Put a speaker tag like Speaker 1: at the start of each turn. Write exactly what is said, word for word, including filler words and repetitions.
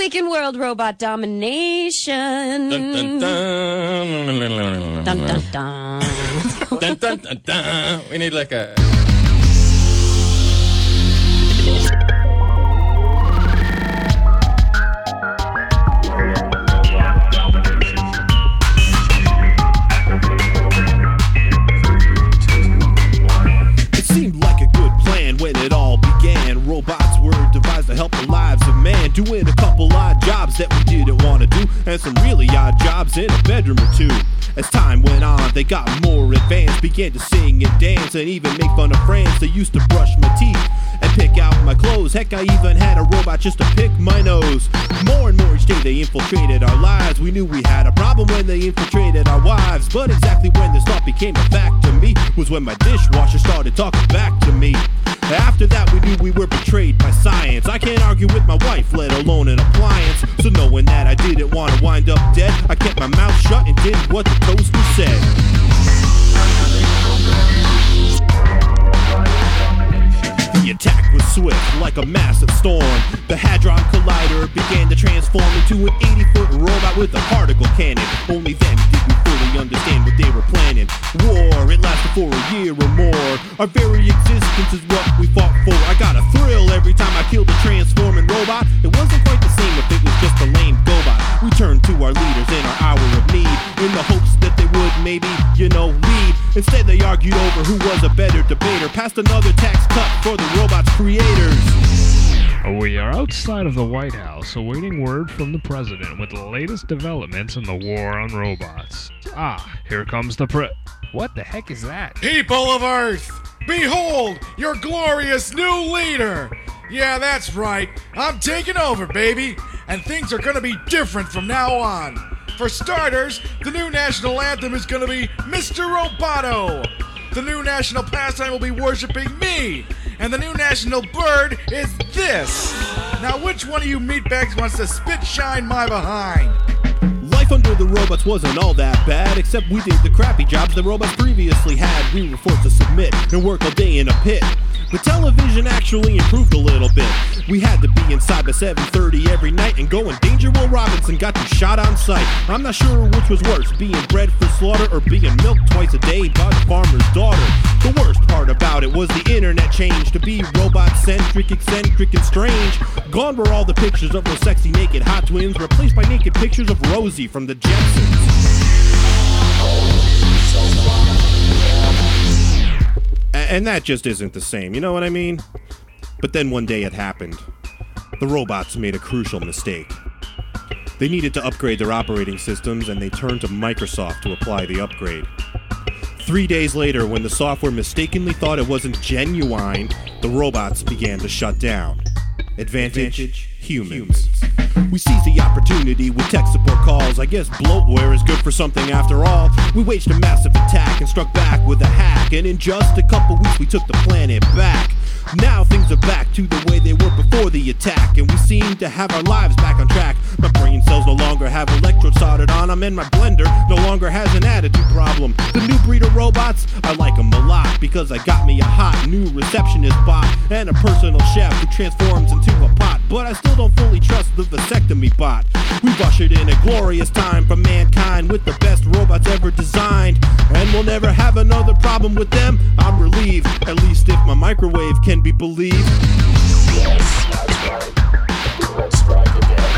Speaker 1: week in world robot domination.
Speaker 2: Dun, dun, dun.
Speaker 1: Dun, dun, dun.
Speaker 2: Dun, dun, dun, dun. We need like a...
Speaker 3: It seemed like a good plan when it all began. Robots were devised to help the lives of man, doing a couple odd jobs that we didn't want to do, and some really odd jobs in a bedroom or two. As time went on, they got more advanced, began to sing and dance and even make fun of friends. They used to brush my teeth and pick out my clothes. Heck, I even had a robot just to pick my nose. More and more each day they infiltrated our lives. We knew we had a problem when they infiltrated our wives, but exactly when this thought became a fact to me was when my dishwasher started talking back to me. After that we knew we were betrayed by science. I can't argue with my wife, let alone an appliance. So knowing that I didn't want to wind up dead, I kept my mouth shut and did what the toaster said. The attack was swift, like a massive storm. The Hadron Collider began to transform into an eighty-foot robot with a particle cannon. Only then did we fully understand what they were planning. War, it lasted for a year or more. Our very existence is what we fought for. I got a thrill every time I killed a transforming robot. It wasn't quite the same if it was just a lame GoBot. We turned to our leaders in our hour of need, in the hopes that they would maybe, you know, lead. Instead they argued over who was a better debater, passed another tax cut for the robot's creators.
Speaker 4: We are outside of the White House, awaiting word from the president with the latest developments in the war on robots. Ah, here comes the pre- What the heck is that?
Speaker 5: People of Earth, behold your glorious new leader. Yeah, that's right. I'm taking over, baby. And things are gonna be different from now on. For starters, the new national anthem is gonna be Mister Roboto. The new national pastime will be worshiping me. And the new national bird is this. Now, which one of you meatbags wants to spit shine my behind?
Speaker 3: Life under the robots wasn't all that bad, except we did the crappy jobs the robots previously had. We were forced to submit and work all day in a pit. But television actually improved a little bit. We had to be inside by seven thirty every night and go in danger. Will Robinson got you shot on sight. I'm not sure which was worse, being bred for slaughter or being milked twice a day by the farmer's daughter. The worst part about it was the internet changed to be robot-centric, eccentric, and strange. Gone were all the pictures of those sexy naked hot twins, replaced by naked pictures of Rosie from the Jetsons. And that just isn't the same, you know what I mean? But then one day it happened. The robots made a crucial mistake. They needed to upgrade their operating systems, and they turned to Microsoft to apply the upgrade. Three days later, when the software mistakenly thought it wasn't genuine, the robots began to shut down. Advantage, humans. We seized the opportunity with tech support calls. I guess bloatware is good for something after all. We waged a massive attack and struck back with a hack, and in just a couple weeks we took the planet back. Now things are back to the way they were before the attack, and we seem to have our lives back on track. My brain cells no longer have electrodes soldered on them, and my blender no longer has an attitude problem. The new breed of robots, I like them a lot, because I got me a hot new receptionist bot and a personal chef who transforms into a pot. But I still don't fully trust the vasectomy bot. We've ushered in a glorious time for mankind with the best robots ever designed, and we'll never have another problem with them. I'm relieved, at least if my microwave can be believed.
Speaker 6: Yes, that's right. Let's strike again.